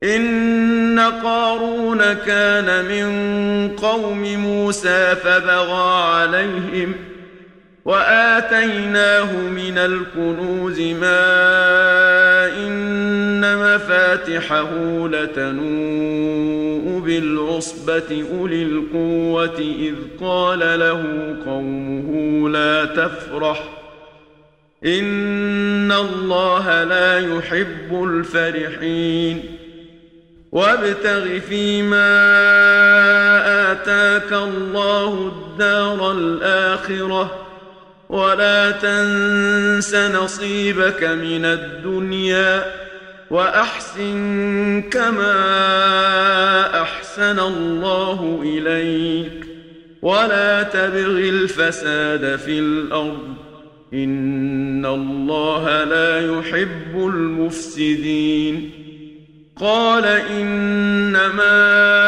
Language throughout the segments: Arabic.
إن قارون كان من قوم موسى فبغى عليهم وآتيناه من الكنوز ما إن مفاتحه لتنوء بالعصبة أولي القوة إذ قال له قومه لا تفرح إن الله لا يحب الفرحين وابتغ فيما آتاك الله الدار الآخرة ولا تنس نصيبك من الدنيا وأحسن كما أحسن الله إليك ولا تبغ الفساد في الأرض إن الله لا يحب المفسدين قال إنما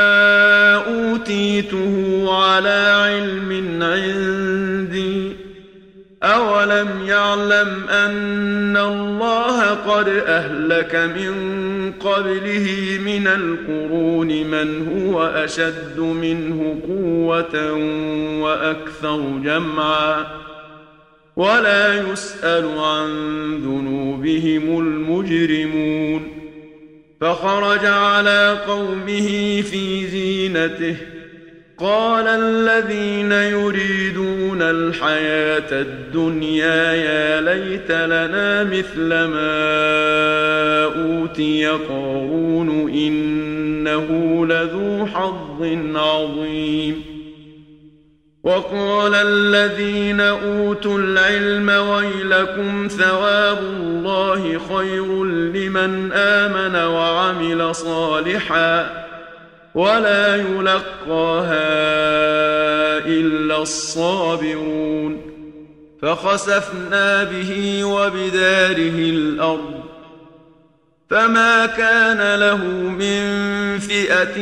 أوتيته على علم عندي أولم يعلم أن الله قد أهلك من قبله من القرون من هو أشد منه قوة وأكثر جمعا ولا يسأل عن ذنوبهم المجرمون فخرج على قومه في زينته قال الذين يريدون الحياة الدنيا يا ليت لنا مثل ما أوتي قارون إنه لذو حظ عظيم وقال الذين أوتوا العلم ويلكم ثواب الله خير لمن آمن وعمل صالحا ولا يلقاها إلا الصابرون فخسفنا به وبداره الأرض فما كان له من فئة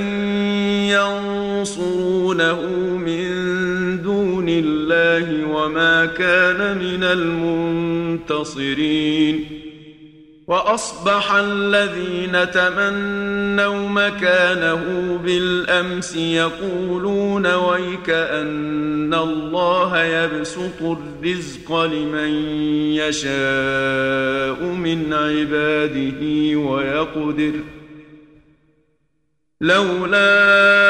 ينصرونه من دون الله وما كان من المنتصرين وأصبح الذين تمنوا مكانه بالأمس يقولون ويكأن الله يبسط الرزق لمن يشاء من عباده ويقدر لولا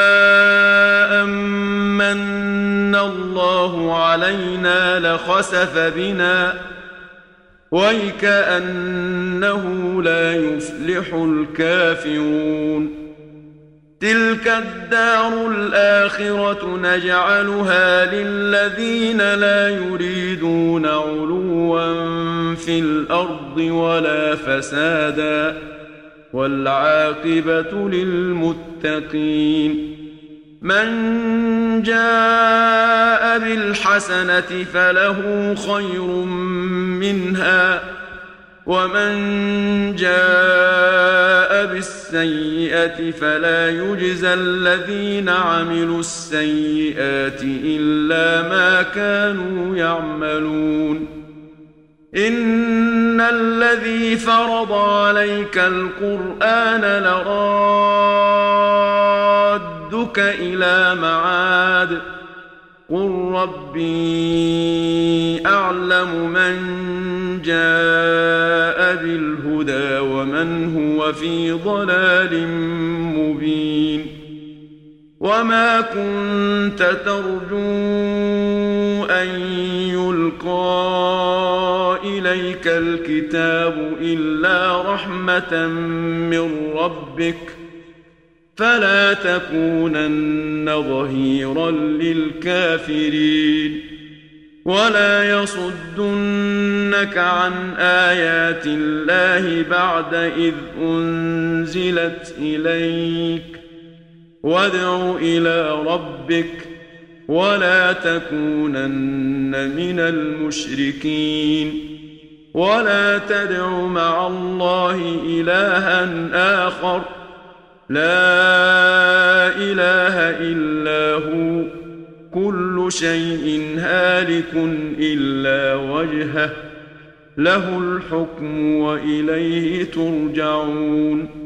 أمن الله علينا لخسف بنا ويكأنه لا يفلح الكافرون تلك الدار الآخرة نجعلها للذين لا يريدون علوا في الأرض ولا فسادا والعاقبة للمتقين من جاء بالحسنة فله خير منها ومن جاء بالسيئة فلا يجزى الذين عملوا السيئات إلا ما كانوا يعملون إن الذي فرض عليك القرآن لرادك إلى معاد قل ربي أعلم من جاء بالهدى ومن هو في ضلال مبين وما كنت ترجو أن يلقى إليك الكتاب إلا رحمة من ربك فلا تكونن ظهيرا للكافرين ولا يصدنك عن آيات الله بعد إذ أنزلت إليك وادع إلى ربك ولا تكونن من المشركين ولا تدع مع الله إلها آخر لا إله إلا هو كل شيء هالك إلا وجهه له الحكم وإليه ترجعون